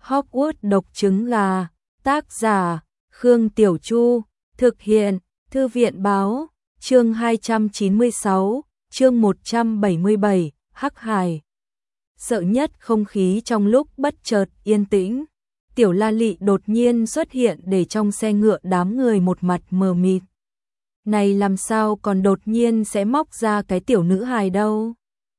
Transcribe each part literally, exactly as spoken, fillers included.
Hogwarts độc trứng gà, tác giả, Khương Tiểu Chu, thực hiện, Thư viện báo, chương hai trăm chín mươi sáu, chương một trăm bảy mươi bảy, Hắc Hải. Sợ nhất không khí trong lúc bất chợt yên tĩnh. Tiểu La Lị đột nhiên xuất hiện để trong xe ngựa đám người một mặt mờ mịt. Này làm sao còn đột nhiên sẽ móc ra cái tiểu nữ hài đâu?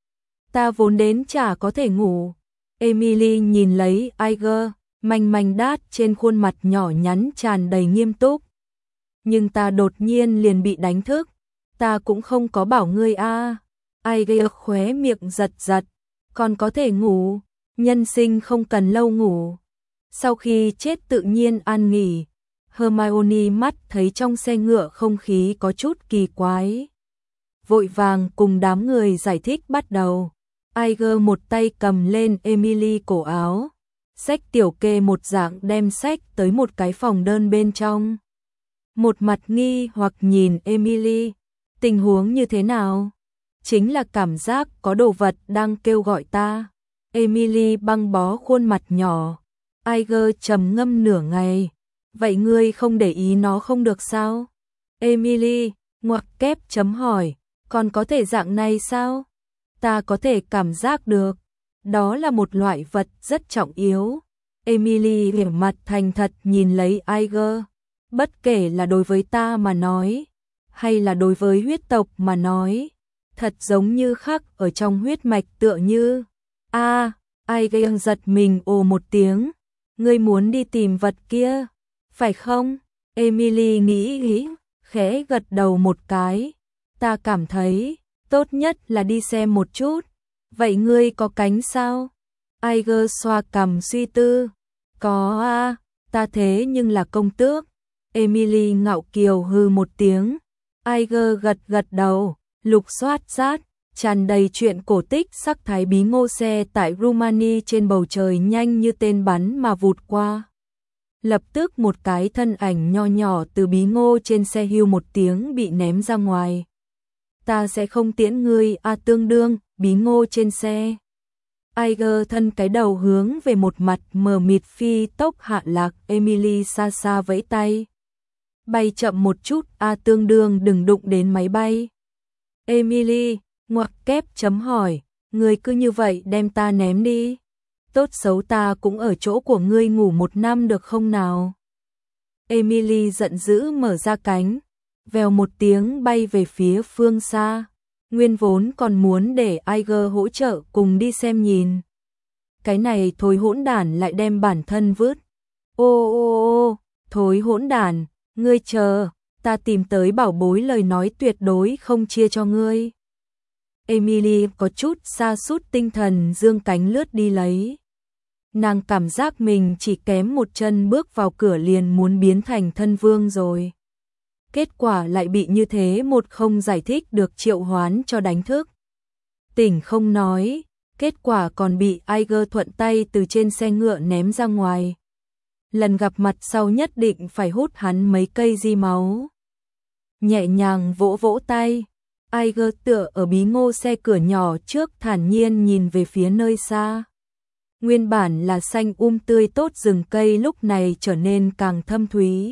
Ta vốn đến chả có thể ngủ. Emily nhìn lấy Iger, manh manh đát trên khuôn mặt nhỏ nhắn tràn đầy nghiêm túc. Nhưng ta đột nhiên liền bị đánh thức. Ta cũng không có bảo ngươi a. À. Iger khóe miệng giật giật. Còn có thể ngủ, nhân sinh không cần lâu ngủ. Sau khi chết tự nhiên an nghỉ, Hermione mắt thấy trong xe ngựa không khí có chút kỳ quái. Vội vàng cùng đám người giải thích bắt đầu. Iger một tay cầm lên Emily cổ áo, xách tiểu kê một dạng đem sách tới một cái phòng đơn bên trong. Một mặt nghi hoặc nhìn Emily, tình huống như thế nào? Chính là cảm giác có đồ vật đang kêu gọi ta. Emily băng bó khuôn mặt nhỏ. Iger trầm ngâm nửa ngày. Vậy ngươi không để ý nó không được sao? Emily, ngoặc kép chấm hỏi, còn có thể dạng này sao? Ta có thể cảm giác được. Đó là một loại vật rất trọng yếu. Emily vẻ mặt thành thật nhìn lấy Iger. Bất kể là đối với ta mà nói, hay là đối với huyết tộc mà nói, thật giống như khắc ở trong huyết mạch tựa như. A, à, Iger giật mình ồ một tiếng. Ngươi muốn đi tìm vật kia, phải không? Emily nghĩ nghĩ, khẽ gật đầu một cái. Ta cảm thấy, tốt nhất là đi xem một chút. Vậy ngươi có cánh sao? Iger xoa cằm suy tư. Có a, à, ta thế nhưng là công tước. Emily ngạo kiều hư một tiếng. Iger gật gật đầu, lục soát rát, tràn đầy chuyện cổ tích sắc thái bí ngô xe tại Rumani trên bầu trời nhanh như tên bắn mà vụt qua. Lập tức một cái thân ảnh nho nhỏ từ bí ngô trên xe hưu một tiếng bị ném ra ngoài. Ta sẽ không tiễn ngươi a à, tương đương, bí ngô trên xe. Iger thân cái đầu hướng về một mặt mờ mịt phi tốc hạ lạc. Emily xa xa vẫy tay. Bay chậm một chút a à, tương đương đừng đụng đến máy bay. Emily, ngoặc kép chấm hỏi, ngươi cứ như vậy đem ta ném đi. Tốt xấu ta cũng ở chỗ của ngươi ngủ một năm được không nào? Emily giận dữ mở ra cánh, vèo một tiếng bay về phía phương xa. Nguyên vốn còn muốn để Iger hỗ trợ cùng đi xem nhìn. Cái này thối hỗn đản lại đem bản thân vứt. Ô ô ô, thối hỗn đản, ngươi chờ, ta tìm tới bảo bối lời nói tuyệt đối không chia cho ngươi. Emily có chút sa sút tinh thần dương cánh lướt đi lấy. Nàng cảm giác mình chỉ kém một chân bước vào cửa liền muốn biến thành thân vương rồi. Kết quả lại bị như thế một không giải thích được triệu hoán cho đánh thức. Tỉnh không nói, kết quả còn bị Iger thuận tay từ trên xe ngựa ném ra ngoài. Lần gặp mặt sau nhất định phải hút hắn mấy cây di máu. Nhẹ nhàng vỗ vỗ tay. Iger tựa ở bí ngô xe cửa nhỏ trước thản nhiên nhìn về phía nơi xa. Nguyên bản là xanh um tươi tốt rừng cây lúc này trở nên càng thâm thúy.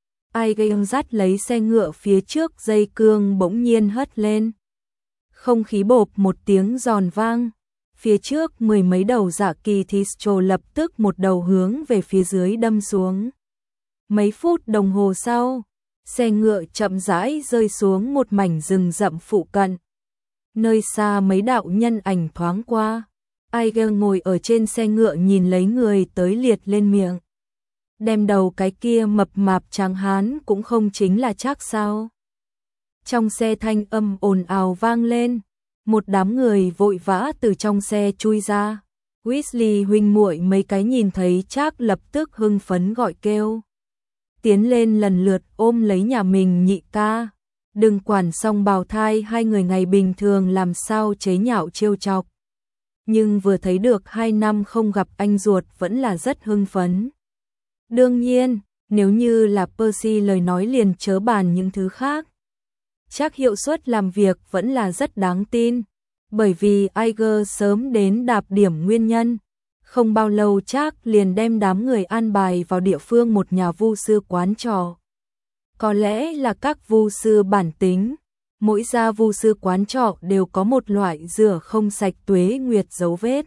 Iger dắt lấy xe ngựa phía trước dây cương bỗng nhiên hất lên. Không khí bộp một tiếng giòn vang. Phía trước mười mấy đầu dạ kỳ Thistro lập tức một đầu hướng về phía dưới đâm xuống. Mấy phút đồng hồ sau, xe ngựa chậm rãi rơi xuống một mảnh rừng rậm phụ cận. Nơi xa mấy đạo nhân ảnh thoáng qua. Iger ngồi ở trên xe ngựa nhìn lấy người tới liệt lên miệng. Đem đầu cái kia mập mạp tráng hán cũng không chính là chắc sao. Trong xe thanh âm ồn ào vang lên. Một đám người vội vã từ trong xe chui ra. Weasley huynh muội mấy cái nhìn thấy chắc lập tức hưng phấn gọi kêu. Tiến lên lần lượt ôm lấy nhà mình nhị ca. Đừng quản song bào thai hai người ngày bình thường làm sao chế nhạo trêu chọc. Nhưng vừa thấy được hai năm không gặp anh ruột vẫn là rất hưng phấn. Đương nhiên, nếu như là Percy lời nói liền chớ bàn những thứ khác. Chắc hiệu suất làm việc vẫn là rất đáng tin. Bởi vì Iger sớm đến đạp điểm nguyên nhân. Không bao lâu Trác liền đem đám người an bài vào địa phương một nhà vu sư quán trọ. Có lẽ là các vu sư bản tính, mỗi gia vu sư quán trọ đều có một loại rửa không sạch tuế nguyệt dấu vết.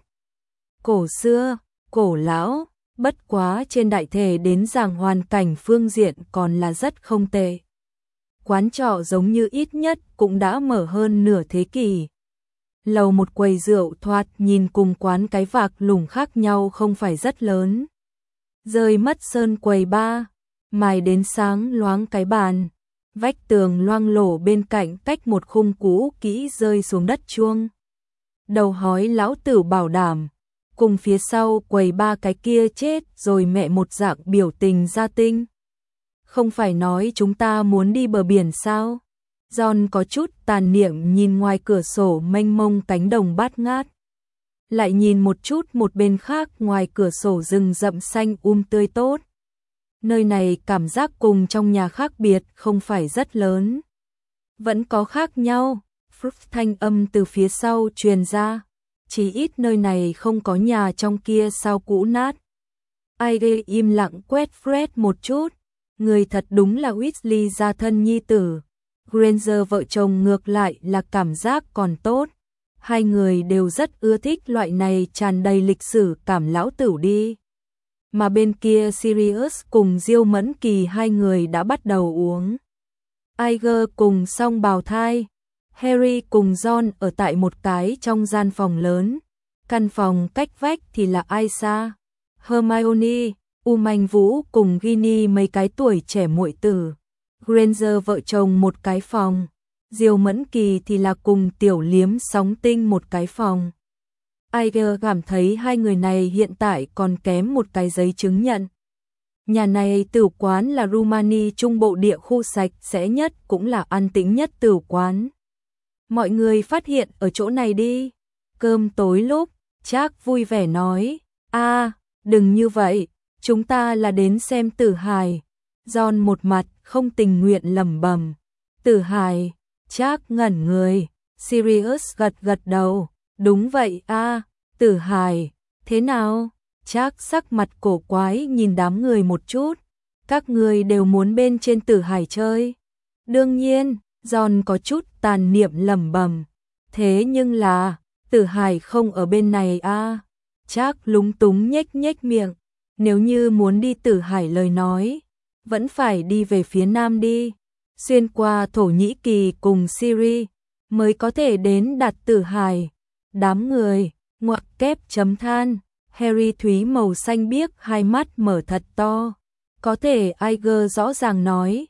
Cổ xưa, cổ lão, bất quá trên đại thể đến rằng hoàn cảnh phương diện còn là rất không tệ. Quán trọ giống như ít nhất cũng đã mở hơn nửa thế kỷ. Lầu một quầy rượu thoạt nhìn cùng quán cái vạc lủng khác nhau không phải rất lớn. Rơi mất sơn quầy ba, mài đến sáng loáng cái bàn. Vách tường loang lổ bên cạnh cách một khung cũ kỹ rơi xuống đất chuông. Đầu hói lão tử bảo đảm, cùng phía sau quầy ba cái kia chết rồi mẹ một dạng biểu tình gia tinh. Không phải nói chúng ta muốn đi bờ biển sao? John có chút tàn niệm nhìn ngoài cửa sổ mênh mông cánh đồng bát ngát. Lại nhìn một chút một bên khác ngoài cửa sổ rừng rậm xanh um tươi tốt. Nơi này cảm giác cùng trong nhà khác biệt không phải rất lớn. Vẫn có khác nhau, phút thanh âm từ phía sau truyền ra. Chỉ ít nơi này không có nhà trong kia sao cũ nát. Ai ghê im lặng quét Fred một chút. Người thật đúng là Weasley gia thân nhi tử. Granger vợ chồng ngược lại là cảm giác còn tốt. Hai người đều rất ưa thích loại này tràn đầy lịch sử cảm lão tử đi. Mà bên kia Sirius cùng Diêu Mẫn Kỳ hai người đã bắt đầu uống. Iger cùng song bào thai. Harry cùng Ron ở tại một cái trong gian phòng lớn. Căn phòng cách vách thì là Aisha, Hermione, U Manh Vũ cùng Ginny mấy cái tuổi trẻ muội tử. Granger vợ chồng một cái phòng. Diêu Mẫn Kỳ thì là cùng Tiểu Liếm Sóng Tinh một cái phòng. Iger cảm thấy hai người này hiện tại còn kém một cái giấy chứng nhận. Nhà này tử quán là Rumani trung bộ địa khu sạch sẽ nhất cũng là an tĩnh nhất tử quán. Mọi người phát hiện ở chỗ này đi. Cơm tối lúc, Trác vui vẻ nói, a đừng như vậy, chúng ta là đến xem tử hài. John một mặt không tình nguyện lẩm bẩm, tử hài. Trác ngẩn người, Sirius gật gật đầu, đúng vậy a tử hài, thế nào? Trác sắc mặt cổ quái nhìn đám người một chút, các người đều muốn bên trên tử hài chơi. Đương nhiên, John có chút tàn niệm lẩm bẩm, thế nhưng là, tử hài không ở bên này a. Trác lúng túng nhếch nhếch miệng, nếu như muốn đi tử hải lời nói, vẫn phải đi về phía nam đi, xuyên qua Thổ Nhĩ Kỳ cùng Syria mới có thể đến đạt tử hải. Đám người ngoặc kép chấm than. Harry Thúy màu xanh biếc hai mắt mở thật to. Có thể Iger rõ ràng nói,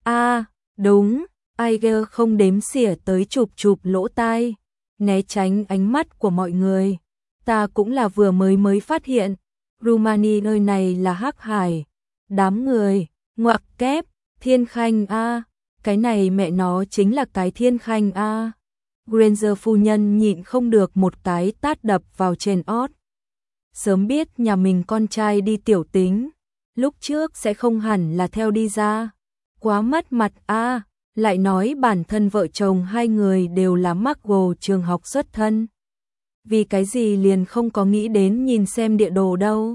a đúng. Iger không đếm xỉa tới chụp chụp lỗ tai, né tránh ánh mắt của mọi người. Ta cũng là vừa mới mới phát hiện, Rumani nơi này là Hắc Hải. Đám người ngoặc kép, Thiên Khanh a, cái này mẹ nó chính là cái Thiên Khanh a. Granger phu nhân nhịn không được một cái tát đập vào trên ót. Sớm biết nhà mình con trai đi tiểu tính, lúc trước sẽ không hẳn là theo đi ra. Quá mất mặt a, lại nói bản thân vợ chồng hai người đều là Muggle trường học xuất thân. Vì cái gì liền không có nghĩ đến nhìn xem địa đồ đâu.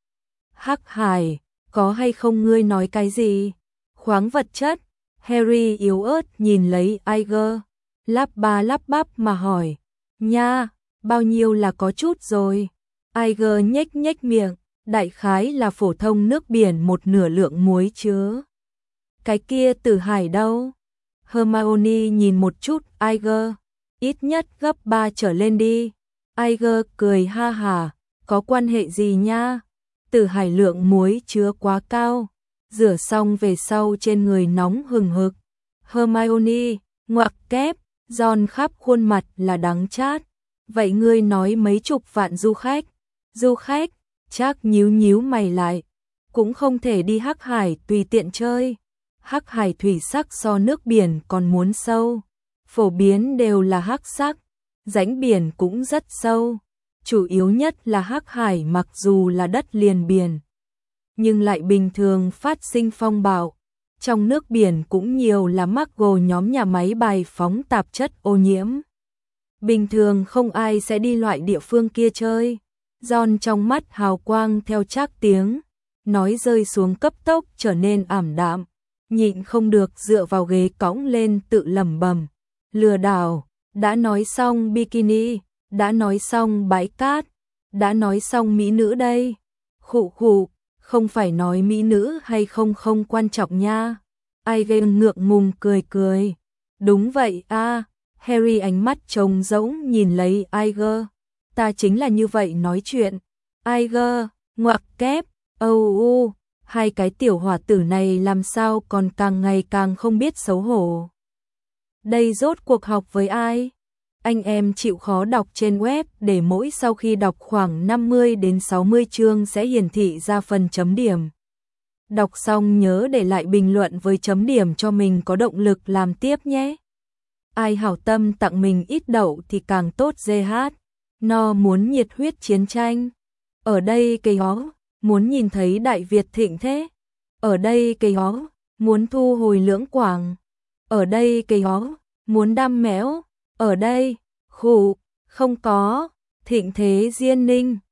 Hắc Hải, có hay không ngươi nói cái gì? Khoáng vật chất. Harry yếu ớt nhìn lấy Iger, lắp ba lắp bắp mà hỏi, nha, bao nhiêu là có chút rồi. Iger nhếch nhếch miệng, đại khái là phổ thông nước biển một nửa lượng muối chứa. Cái kia tử hải đâu? Hermione nhìn một chút Iger, ít nhất gấp ba trở lên đi. Iger cười ha hả, có quan hệ gì nha? Tử hải lượng muối chứa quá cao, rửa xong về sau trên người nóng hừng hực. Hermione ngoặc kép, Ron khắp khuôn mặt là đắng chát. Vậy ngươi nói mấy chục vạn du khách? Du khách? Chắc nhíu nhíu mày lại, cũng không thể đi Hắc Hải tùy tiện chơi. Hắc Hải thủy sắc so nước biển còn muốn sâu, phổ biến đều là hắc sắc, rãnh biển cũng rất sâu. Chủ yếu nhất là Hắc Hải mặc dù là đất liền biển, nhưng lại bình thường phát sinh phong bạo. Trong nước biển cũng nhiều là Muggle nhóm nhà máy bài phóng tạp chất ô nhiễm. Bình thường không ai sẽ đi loại địa phương kia chơi. Giòn trong mắt hào quang theo Trác tiếng nói rơi xuống cấp tốc trở nên ảm đạm, nhịn không được dựa vào ghế cõng lên tự lẩm bẩm, lừa đảo, đã nói xong bikini, đã nói xong bãi cát, đã nói xong mỹ nữ đây. Khụ khụ, không phải nói mỹ nữ hay không không quan trọng nha. Aigen ngượng ngùng cười cười. Đúng vậy a. À. Harry ánh mắt trống rỗng nhìn lấy Aiger. Ta chính là như vậy nói chuyện. Aiger, ngoặc kép, âu u, hai cái tiểu hỏa tử này làm sao còn càng ngày càng không biết xấu hổ. Đây rốt cuộc học với ai? Anh em chịu khó đọc trên web để mỗi sau khi đọc khoảng năm mươi đến sáu mươi chương sẽ hiển thị ra phần chấm điểm. Đọc xong nhớ để lại bình luận với chấm điểm cho mình có động lực làm tiếp nhé. Ai hảo tâm tặng mình ít đậu thì càng tốt giê hát. No muốn nhiệt huyết chiến tranh. Ở đây cây hó, muốn nhìn thấy Đại Việt thịnh thế. Ở đây cây hó, muốn thu hồi lưỡng quảng. Ở đây cây hó, muốn đam mẽo. Ở đây, khủ, không có, thịnh thế diên ninh.